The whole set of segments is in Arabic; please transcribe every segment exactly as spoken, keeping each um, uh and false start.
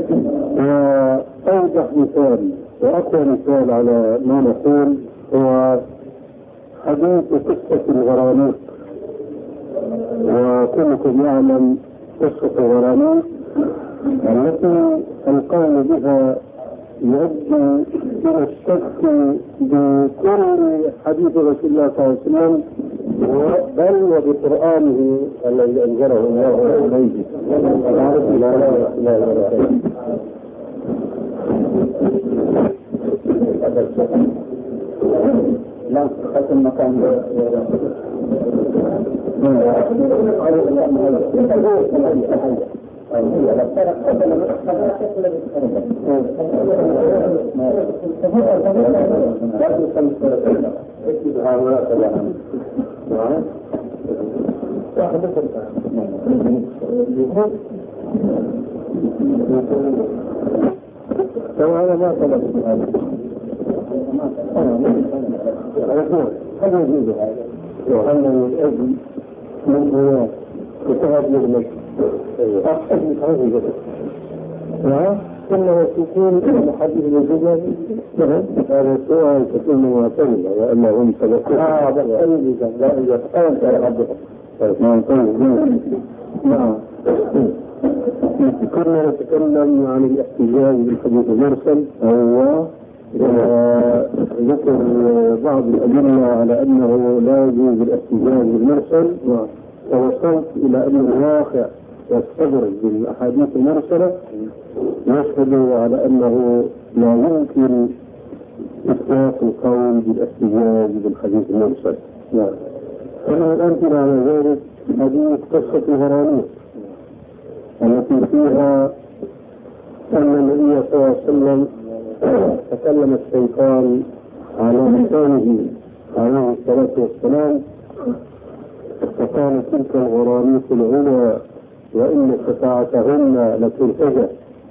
وأوضح مثال وأقوى مثال على ما نقول هو حديث قصة الغرانيق. وكلكم يعلم قصة الغرانيق التي القول بها يؤدي إلى الشك بكل حديث رسول الله صلى الله عليه وسلم بل وبقرآنه الذي أنزله الله عليه. لا خلف المكان أنا ما طلبت هذا. هذا يجوز هذا وأنه الأجل من هو كتاب يغلق أجل هذه الجسد إنه تكون محدث الجزء هذا سؤال تكون معتمدة وأما هم سبقوا آه بس لا إذا أنت يا عبد نعم. كنا نتكلم عن الاحتجاج بالحديث المرسل أو ذكر بعض الأدلة على أنه لا يجوز الاحتجاج بالمرسل، ووصلت إلى أن الواقع يستدرج بالأحاديث المرسلة يشهد على أنه لا يمكن إثبات القول بالاحتجاج بالحديث المرسل. أنا الأمثلة على ذلك حديث قصة الغرانيق التي فيها أن النبي صلى الله عليه وسلم تكلم الشيطان على لسانه عليه الصلاة والسلام فقال تلك الغرانيق العلى وإن شفاعتهن لتنتهى.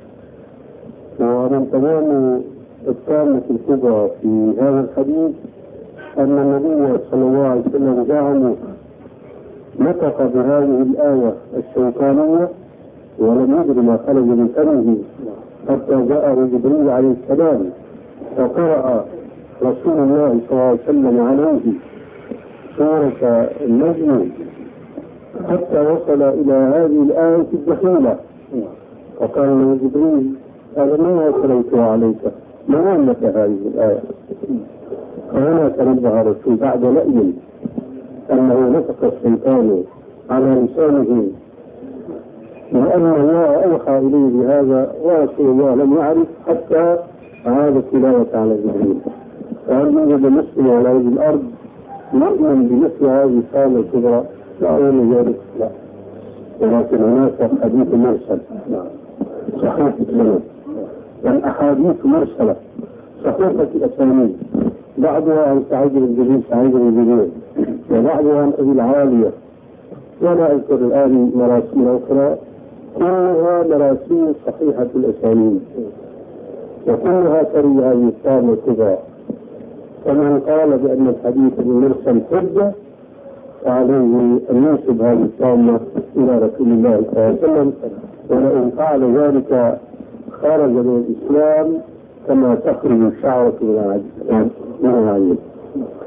ومن تمام التامة الكبرى في هذا الحديث أن النبي صلى الله عليه وسلم زعم نطق بهذه الآية الشيطانية ولم يدر ما خرج من فمه حتى جاء جبريل عليه السلام فقرأ رسول الله صلى الله عليه وسلم عليه سورة النجم حتى وصل إلى هذه الآية الدخيلة فقال له جبريل هذا ما أتليتها عليك ما لك هذه الآية. فهنا تنبه الرسول بعد لأي أنه نطق الشيطان على لسانه وأن الله أوحى إليه بهذا ورسول الله لم يعرف حتى عاد التلاوة على جبريل. فهل يوجد مسلم على وجه الأرض يؤمن بمثل هذه السالة الكبرى؟ لا أعلم ذلك لا، ولكن هناك حديث مرسل صحيح السند والأحاديث مرسلة صحيحة الأسانيد بعضها عن سعيد بن جبير سعيد بن جبير وبعضها عن أبي العالية ولا أذكر الآن مراسيل أخرى كلها مراسيل صحيحة الأسانيد وكلها تري هذه التامة الكبرى. فمن قال بأن الحديث المرسل حجة فعليه أن ينسب هذه التامة إلى رسول الله صلى الله عليه وسلم، ولئن فعل ذلك خرج من الإسلام كما تخرج الشعرة من العين.